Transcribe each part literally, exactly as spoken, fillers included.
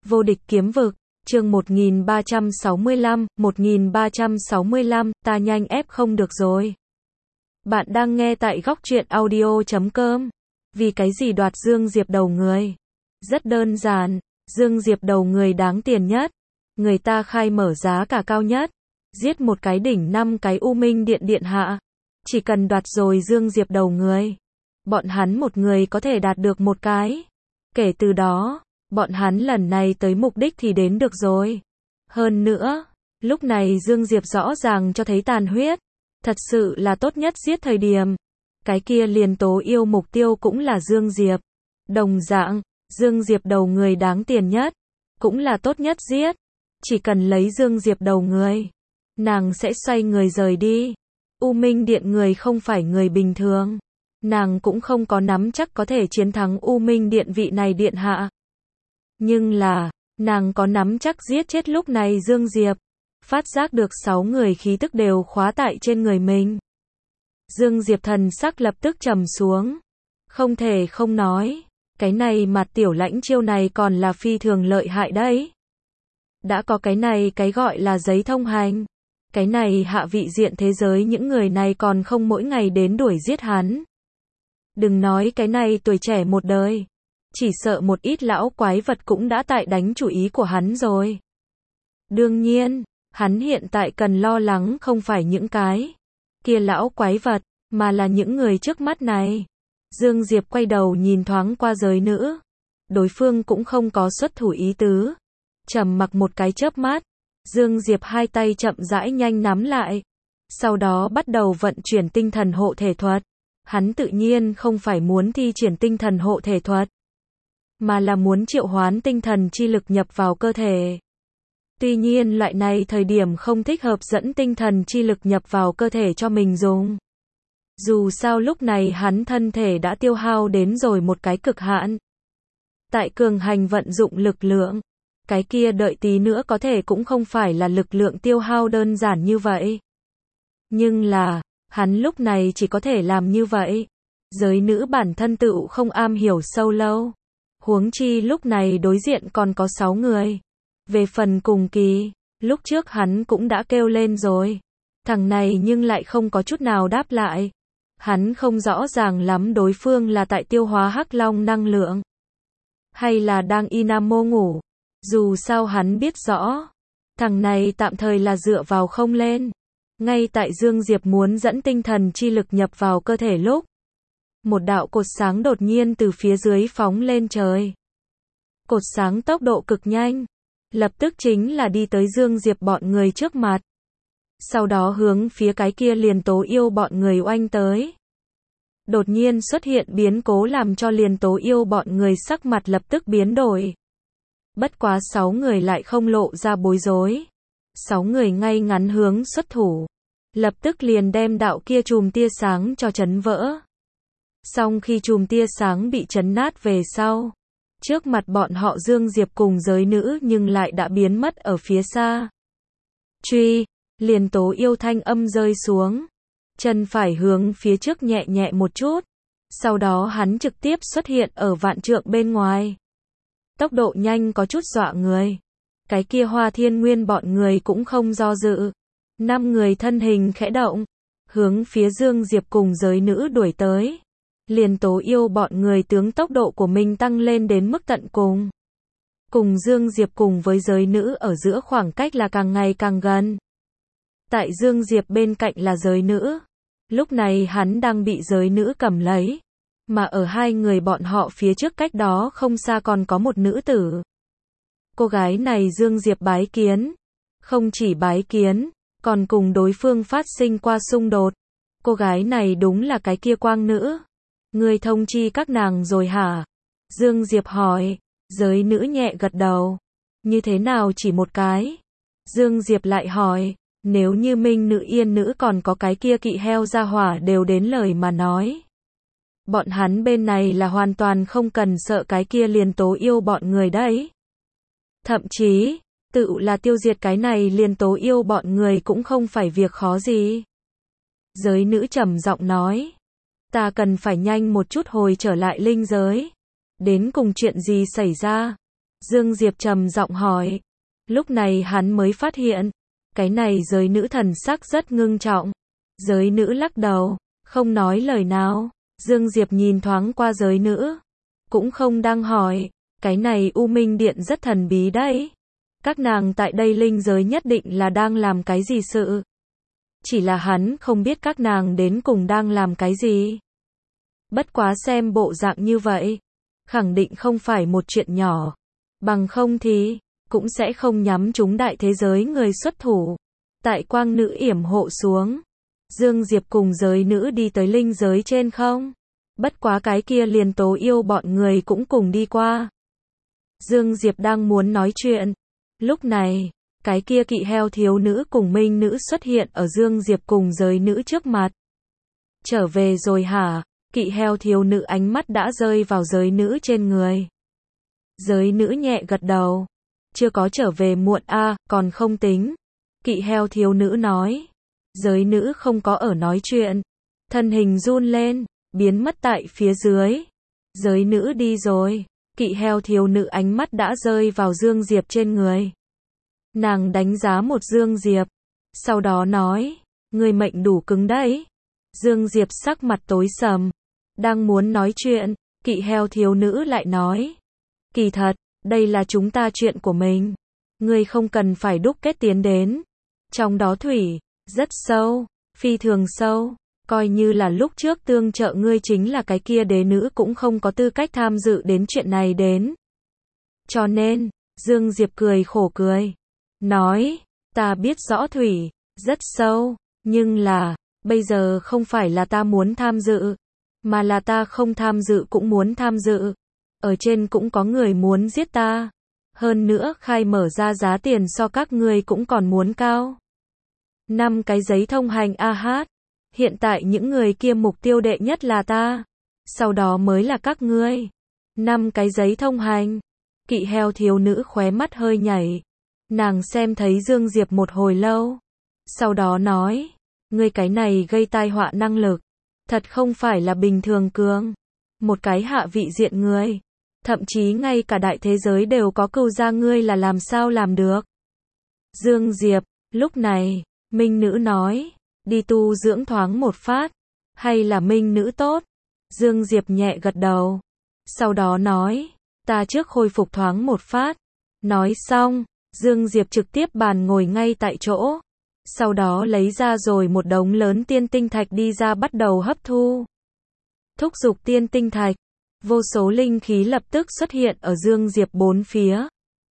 Vô địch kiếm vực, chương một nghìn ba trăm sáu mươi lăm, một nghìn ba trăm sáu mươi lăm, ta nhanh ép không được rồi. Bạn đang nghe tại góc truyện audio chấm com. Vì cái gì đoạt Dương Diệp đầu người? Rất đơn giản, Dương Diệp đầu người đáng tiền nhất. Người ta khai mở giá cả cao nhất. Giết một cái đỉnh năm cái U Minh Điện điện hạ. Chỉ cần đoạt rồi Dương Diệp đầu người. Bọn hắn một người có thể đạt được một cái. Kể từ đó, bọn hắn lần này tới mục đích thì đến được rồi. Hơn nữa, lúc này Dương Diệp rõ ràng cho thấy tàn huyết. Thật sự là tốt nhất giết thời điểm. Cái kia liền tố yêu mục tiêu cũng là Dương Diệp. Đồng dạng, Dương Diệp đầu người đáng tiền nhất. Cũng là tốt nhất giết. Chỉ cần lấy Dương Diệp đầu người. Nàng sẽ xoay người rời đi. U Minh Điện người không phải người bình thường. Nàng cũng không có nắm chắc có thể chiến thắng U Minh Điện vị này điện hạ. Nhưng là, nàng có nắm chắc giết chết lúc này Dương Diệp. Phát giác được sáu người khí tức đều khóa tại trên người mình. Dương Diệp thần sắc lập tức trầm xuống. Không thể không nói, cái này mặt tiểu lãnh chiêu này còn là phi thường lợi hại đấy. Đã có cái này cái gọi là giấy thông hành. Cái này hạ vị diện thế giới những người này còn không mỗi ngày đến đuổi giết hắn. Đừng nói cái này tuổi trẻ một đời. Chỉ sợ một ít lão quái vật cũng đã tại đánh chủ ý của hắn rồi. Đương nhiên, hắn hiện tại cần lo lắng không phải những cái kia lão quái vật, mà là những người trước mắt này. Dương Diệp quay đầu nhìn thoáng qua giới nữ. Đối phương cũng không có xuất thủ ý tứ. Trầm mặc một cái chớp mắt. Dương Diệp hai tay chậm rãi nhanh nắm lại. Sau đó bắt đầu vận chuyển tinh thần hộ thể thuật. Hắn tự nhiên không phải muốn thi triển tinh thần hộ thể thuật, mà là muốn triệu hoán tinh thần chi lực nhập vào cơ thể. Tuy nhiên loại này thời điểm không thích hợp dẫn tinh thần chi lực nhập vào cơ thể cho mình dùng. Dù sao lúc này hắn thân thể đã tiêu hao đến rồi một cái cực hạn. Tại cường hành vận dụng lực lượng, cái kia đợi tí nữa có thể cũng không phải là lực lượng tiêu hao đơn giản như vậy. Nhưng là, hắn lúc này chỉ có thể làm như vậy. Giới nữ bản thân tự không am hiểu sâu lâu. Huống chi lúc này đối diện còn có sáu người. Về phần cùng kỳ, lúc trước hắn cũng đã kêu lên rồi. Thằng này nhưng lại không có chút nào đáp lại. Hắn không rõ ràng lắm đối phương là tại tiêu hóa hắc long năng lượng. Hay là đang y nam mô ngủ. Dù sao hắn biết rõ. Thằng này tạm thời là dựa vào không lên. Ngay tại Dương Diệp muốn dẫn tinh thần chi lực nhập vào cơ thể lúc. Một đạo cột sáng đột nhiên từ phía dưới phóng lên trời. Cột sáng tốc độ cực nhanh. Lập tức chính là đi tới Dương Diệp bọn người trước mặt. Sau đó hướng phía cái kia liền tố yêu bọn người oanh tới. Đột nhiên xuất hiện biến cố làm cho liền tố yêu bọn người sắc mặt lập tức biến đổi. Bất quá sáu người lại không lộ ra bối rối. Sáu người ngay ngắn hướng xuất thủ. Lập tức liền đem đạo kia chùm tia sáng cho chấn vỡ. Xong khi chùm tia sáng bị chấn nát về sau. Trước mặt bọn họ Dương Diệp cùng giới nữ nhưng lại đã biến mất ở phía xa. Truy, liền tố yêu thanh âm rơi xuống. Chân phải hướng phía trước nhẹ nhẹ một chút. Sau đó hắn trực tiếp xuất hiện ở vạn trượng bên ngoài. Tốc độ nhanh có chút dọa người. Cái kia Hoa Thiên Nguyên bọn người cũng không do dự. Năm người thân hình khẽ động. Hướng phía Dương Diệp cùng giới nữ đuổi tới. Liền tố yêu bọn người tướng tốc độ của mình tăng lên đến mức tận cùng. Cùng Dương Diệp cùng với giới nữ ở giữa khoảng cách là càng ngày càng gần. Tại Dương Diệp bên cạnh là giới nữ. Lúc này hắn đang bị giới nữ cầm lấy. Mà ở hai người bọn họ phía trước cách đó không xa còn có một nữ tử. Cô gái này Dương Diệp bái kiến. Không chỉ bái kiến, còn cùng đối phương phát sinh qua xung đột. Cô gái này đúng là cái kia quang nữ. Người thông chi các nàng rồi hả? Dương Diệp hỏi. Giới nữ nhẹ gật đầu. Như thế nào chỉ một cái? Dương Diệp lại hỏi. Nếu như Minh nữ yên nữ còn có cái kia kỵ heo ra hỏa đều đến lời mà nói. Bọn hắn bên này là hoàn toàn không cần sợ cái kia liền tố yêu bọn người đấy. Thậm chí, tự là tiêu diệt cái này liền tố yêu bọn người cũng không phải việc khó gì. Giới nữ trầm giọng nói. Ta cần phải nhanh một chút hồi trở lại linh giới. Đến cùng chuyện gì xảy ra? Dương Diệp trầm giọng hỏi. Lúc này hắn mới phát hiện, cái này giới nữ thần sắc rất ngưng trọng. Giới nữ lắc đầu, không nói lời nào. Dương Diệp nhìn thoáng qua giới nữ, cũng không đang hỏi, cái này U Minh Điện rất thần bí đấy. Các nàng tại đây linh giới nhất định là đang làm cái gì sự. Chỉ là hắn không biết các nàng đến cùng đang làm cái gì. Bất quá xem bộ dạng như vậy, khẳng định không phải một chuyện nhỏ. Bằng không thì, cũng sẽ không nhắm trúng đại thế giới người xuất thủ. Tại quang nữ yểm hộ xuống, Dương Diệp cùng giới nữ đi tới linh giới trên không. Bất quá cái kia liền Tố Yêu bọn người cũng cùng đi qua. Dương Diệp đang muốn nói chuyện. Lúc này, cái kia kỵ heo thiếu nữ cùng minh nữ xuất hiện ở Dương Diệp cùng giới nữ trước mặt. Trở về rồi hả? Kỵ heo thiếu nữ ánh mắt đã rơi vào giới nữ trên người. Giới nữ nhẹ gật đầu. Chưa có trở về muộn a, à, còn không tính. Kỵ heo thiếu nữ nói. Giới nữ không có ở nói chuyện. Thân hình run lên, biến mất tại phía dưới. Giới nữ đi rồi. Kỵ heo thiếu nữ ánh mắt đã rơi vào Dương Diệp trên người. Nàng đánh giá một Dương Diệp. Sau đó nói. Người mệnh đủ cứng đấy. Dương Diệp sắc mặt tối sầm. Đang muốn nói chuyện, kỵ heo thiếu nữ lại nói. Kỳ thật, đây là chúng ta chuyện của mình. Ngươi không cần phải đúc kết tiến đến. Trong đó thủy, rất sâu, phi thường sâu. Coi như là lúc trước tương trợ ngươi chính là cái kia đế nữ cũng không có tư cách tham dự đến chuyện này đến. Cho nên, Dương Diệp cười khổ cười. Nói, ta biết rõ thủy, rất sâu, nhưng là, bây giờ không phải là ta muốn tham dự, mà là ta không tham dự cũng muốn tham dự. Ở trên cũng có người muốn giết ta. Hơn nữa khai mở ra giá tiền so các ngươi cũng còn muốn cao. Năm cái giấy thông hành a hát. Hiện tại những người kia mục tiêu đệ nhất là ta. Sau đó mới là các ngươi. Năm cái giấy thông hành. Kỵ heo thiếu nữ khóe mắt hơi nhảy. Nàng xem thấy Dương Diệp một hồi lâu. Sau đó nói. Ngươi cái này gây tai họa năng lực. Thật không phải là bình thường cường. Một cái hạ vị diện người. Thậm chí ngay cả đại thế giới đều có cừu ra ngươi là làm sao làm được. Dương Diệp, lúc này, minh nữ nói. Đi tu dưỡng thoáng một phát. Hay là minh nữ tốt? Dương Diệp nhẹ gật đầu. Sau đó nói. Ta trước khôi phục thoáng một phát. Nói xong, Dương Diệp trực tiếp bàn ngồi ngay tại chỗ. Sau đó lấy ra rồi một đống lớn tiên tinh thạch đi ra bắt đầu hấp thu. Thúc giục tiên tinh thạch. Vô số linh khí lập tức xuất hiện ở Dương Diệp bốn phía.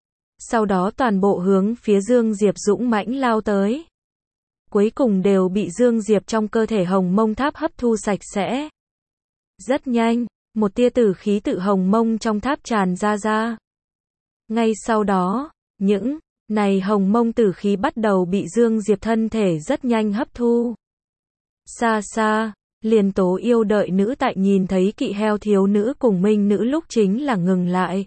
Sau đó toàn bộ hướng phía Dương Diệp dũng mãnh lao tới. Cuối cùng đều bị Dương Diệp trong cơ thể hồng mông tháp hấp thu sạch sẽ. Rất nhanh, một tia tử khí tự hồng mông trong tháp tràn ra ra. Ngay sau đó, những này hồng mông tử khí bắt đầu bị Dương Diệp thân thể rất nhanh hấp thu. Xa xa, liền Tố Yêu đợi nữ tại nhìn thấy kỵ heo thiếu nữ cùng minh nữ lúc chính là ngừng lại.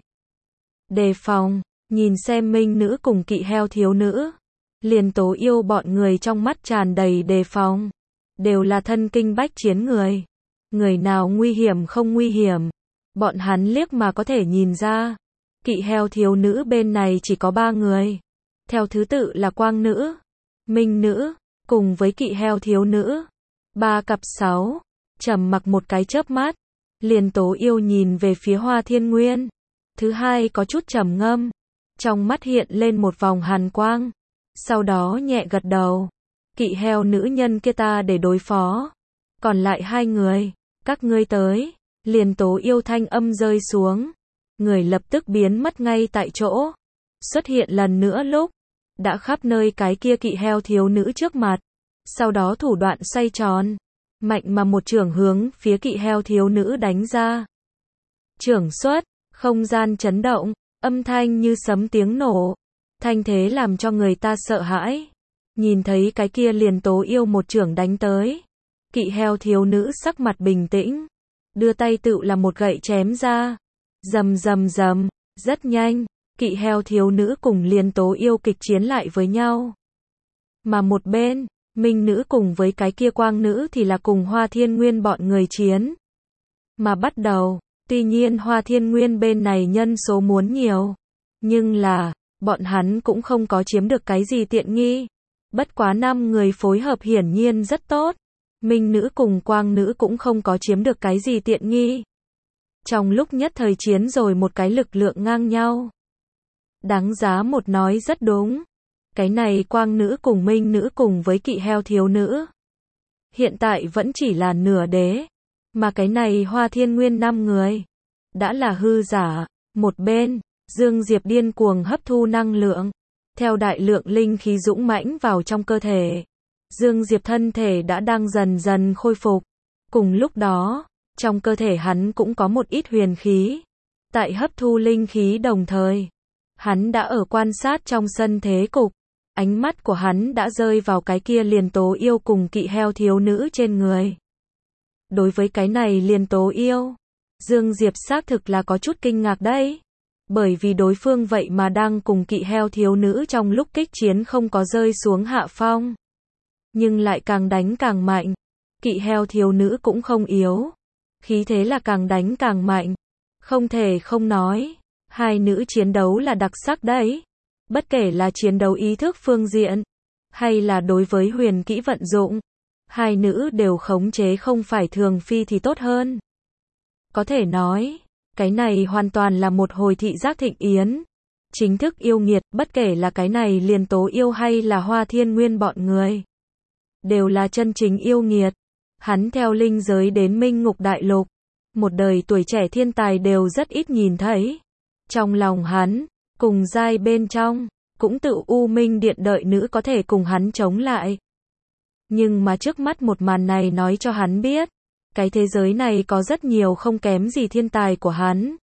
Đề phòng, nhìn xem minh nữ cùng kỵ heo thiếu nữ. Liền Tố Yêu bọn người trong mắt tràn đầy đề phòng. Đều là thân kinh bách chiến người. Người nào nguy hiểm không nguy hiểm. Bọn hắn liếc mà có thể nhìn ra. Kỵ heo thiếu nữ bên này chỉ có ba người. Theo thứ tự là quang nữ, minh nữ, cùng với kỵ heo thiếu nữ. Ba cặp sáu. Trầm mặc một cái chớp mắt. Liền Tố Yêu nhìn về phía Hoa Thiên Nguyên. Thứ hai có chút trầm ngâm. Trong mắt hiện lên một vòng hàn quang. Sau đó nhẹ gật đầu. Kỵ heo nữ nhân kia ta để đối phó. Còn lại hai người, các ngươi tới. Liền Tố Yêu thanh âm rơi xuống. Người lập tức biến mất ngay tại chỗ. Xuất hiện lần nữa lúc. Đã khắp nơi cái kia kỵ heo thiếu nữ trước mặt. Sau đó thủ đoạn xoay tròn. Mạnh mà một chưởng hướng phía kỵ heo thiếu nữ đánh ra. Chưởng xuất, không gian chấn động, âm thanh như sấm tiếng nổ. Thanh thế làm cho người ta sợ hãi. Nhìn thấy cái kia liền Tố Yêu một chưởng đánh tới. Kỵ heo thiếu nữ sắc mặt bình tĩnh. Đưa tay tự là một gậy chém ra. Rầm rầm rầm, rất nhanh. Kỵ heo thiếu nữ cùng liền Tố Yêu kịch chiến lại với nhau. Mà một bên, minh nữ cùng với cái kia quang nữ thì là cùng Hoa Thiên Nguyên bọn người chiến. Mà bắt đầu, tuy nhiên Hoa Thiên Nguyên bên này nhân số muốn nhiều. Nhưng là, bọn hắn cũng không có chiếm được cái gì tiện nghi. Bất quá năm người phối hợp hiển nhiên rất tốt. Minh nữ cùng quang nữ cũng không có chiếm được cái gì tiện nghi. Trong lúc nhất thời chiến rồi một cái lực lượng ngang nhau. Đáng giá một nói rất đúng. Cái này quang nữ cùng minh nữ cùng với kỵ heo thiếu nữ. Hiện tại vẫn chỉ là nửa đế. Mà cái này Hoa Thiên Nguyên năm người. Đã là hư giả. Một bên, Dương Diệp điên cuồng hấp thu năng lượng. Theo đại lượng linh khí dũng mãnh vào trong cơ thể. Dương Diệp thân thể đã đang dần dần khôi phục. Cùng lúc đó, trong cơ thể hắn cũng có một ít huyền khí. Tại hấp thu linh khí đồng thời, hắn đã ở quan sát trong sân thế cục. Ánh mắt của hắn đã rơi vào cái kia liền tố yêu cùng kỵ heo thiếu nữ trên người. Đối với cái này liền tố yêu, Dương Diệp xác thực là có chút kinh ngạc đấy. Bởi vì đối phương vậy mà đang cùng kỵ heo thiếu nữ trong lúc kích chiến không có rơi xuống hạ phong. Nhưng lại càng đánh càng mạnh. Kỵ heo thiếu nữ cũng không yếu. Khí thế là càng đánh càng mạnh. Không thể không nói. Hai nữ chiến đấu là đặc sắc đấy. Bất kể là chiến đấu ý thức phương diện. Hay là đối với huyền kỹ vận dụng. Hai nữ đều khống chế không phải thường phi thì tốt hơn. Có thể nói. Cái này hoàn toàn là một hồi thị giác thịnh yến. Chính thức yêu nghiệt. Bất kể là cái này liền tố yêu hay là Hoa Thiên Nguyên bọn người. Đều là chân chính yêu nghiệt. Hắn theo linh giới đến Minh Ngục Đại Lục. Một đời tuổi trẻ thiên tài đều rất ít nhìn thấy. Trong lòng hắn, cùng giai bên trong, cũng tự U Minh Điện đợi nữ có thể cùng hắn chống lại. Nhưng mà trước mắt một màn này nói cho hắn biết, cái thế giới này có rất nhiều không kém gì thiên tài của hắn.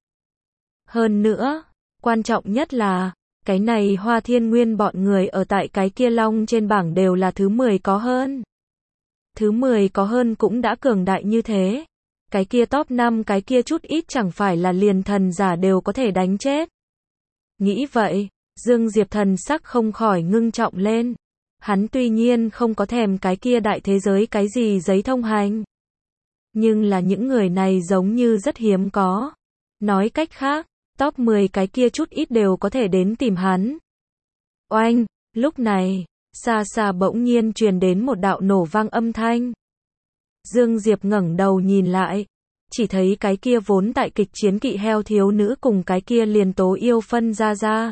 Hơn nữa, quan trọng nhất là, cái này Hoa Thiên Nguyên bọn người ở tại cái kia long trên bảng đều là thứ mười có hơn. Thứ mười có hơn cũng đã cường đại như thế. Cái kia top năm cái kia chút ít chẳng phải là liền thần giả đều có thể đánh chết. Nghĩ vậy, Dương Diệp thần sắc không khỏi ngưng trọng lên. Hắn tuy nhiên không có thèm cái kia đại thế giới cái gì giấy thông hành. Nhưng là những người này giống như rất hiếm có. Nói cách khác, top mười cái kia chút ít đều có thể đến tìm hắn. Oanh, lúc này, xa xa bỗng nhiên truyền đến một đạo nổ vang âm thanh. Dương Diệp ngẩng đầu nhìn lại, chỉ thấy cái kia vốn tại kịch chiến kỵ heo thiếu nữ cùng cái kia liền tố yêu phân ra ra.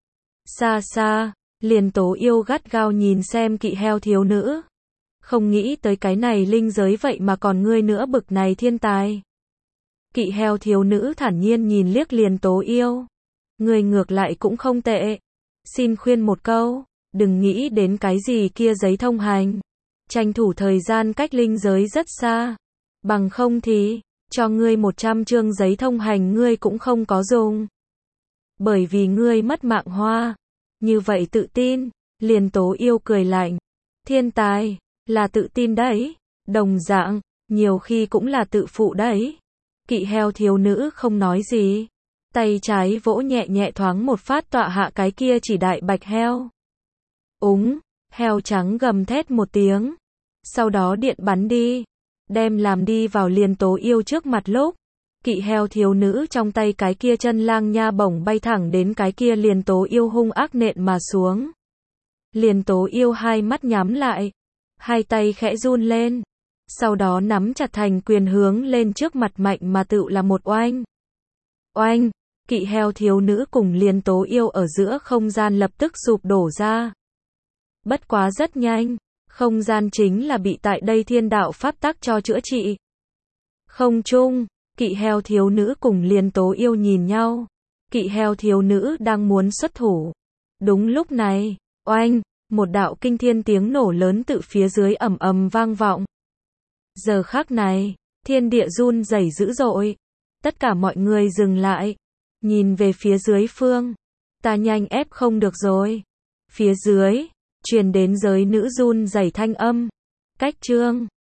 Xa xa, liền tố yêu gắt gao nhìn xem kỵ heo thiếu nữ. Không nghĩ tới cái này linh giới vậy mà còn ngươi nữa bực này thiên tài. Kỵ heo thiếu nữ thản nhiên nhìn liếc liền tố yêu. Người ngược lại cũng không tệ. Xin khuyên một câu, đừng nghĩ đến cái gì kia giấy thông hành. Tranh thủ thời gian cách linh giới rất xa. Bằng không thì, cho ngươi một trăm chương giấy thông hành ngươi cũng không có dùng. Bởi vì ngươi mất mạng hoa. Như vậy tự tin, liền tố yêu cười lạnh. Thiên tài, là tự tin đấy. Đồng dạng, nhiều khi cũng là tự phụ đấy. Kỵ heo thiếu nữ không nói gì. Tay trái vỗ nhẹ nhẹ thoáng một phát tọa hạ cái kia chỉ đại bạch heo. Úng, heo trắng gầm thét một tiếng. Sau đó điện bắn đi. Đem làm đi vào liền tố yêu trước mặt lúc. Kỵ heo thiếu nữ trong tay cái kia chân lang nha bổng bay thẳng đến cái kia liền tố yêu hung ác nện mà xuống. Liền tố yêu hai mắt nhắm lại. Hai tay khẽ run lên. Sau đó nắm chặt thành quyền hướng lên trước mặt mạnh mà tự là một oanh. Oanh, kỵ heo thiếu nữ cùng liền tố yêu ở giữa không gian lập tức sụp đổ ra. Bất quá rất nhanh, không gian chính là bị tại đây thiên đạo pháp tắc cho chữa trị. Không chung, kỵ heo thiếu nữ cùng liền tố yêu nhìn nhau. Kỵ heo thiếu nữ đang muốn xuất thủ. Đúng lúc này, oanh, một đạo kinh thiên tiếng nổ lớn từ phía dưới ầm ầm vang vọng. Giờ khắc này, thiên địa run rẩy dữ dội. Tất cả mọi người dừng lại, nhìn về phía dưới phương. Ta nhanh ép không được rồi. Phía dưới, truyền đến giới nữ run rẩy thanh âm. Cách chương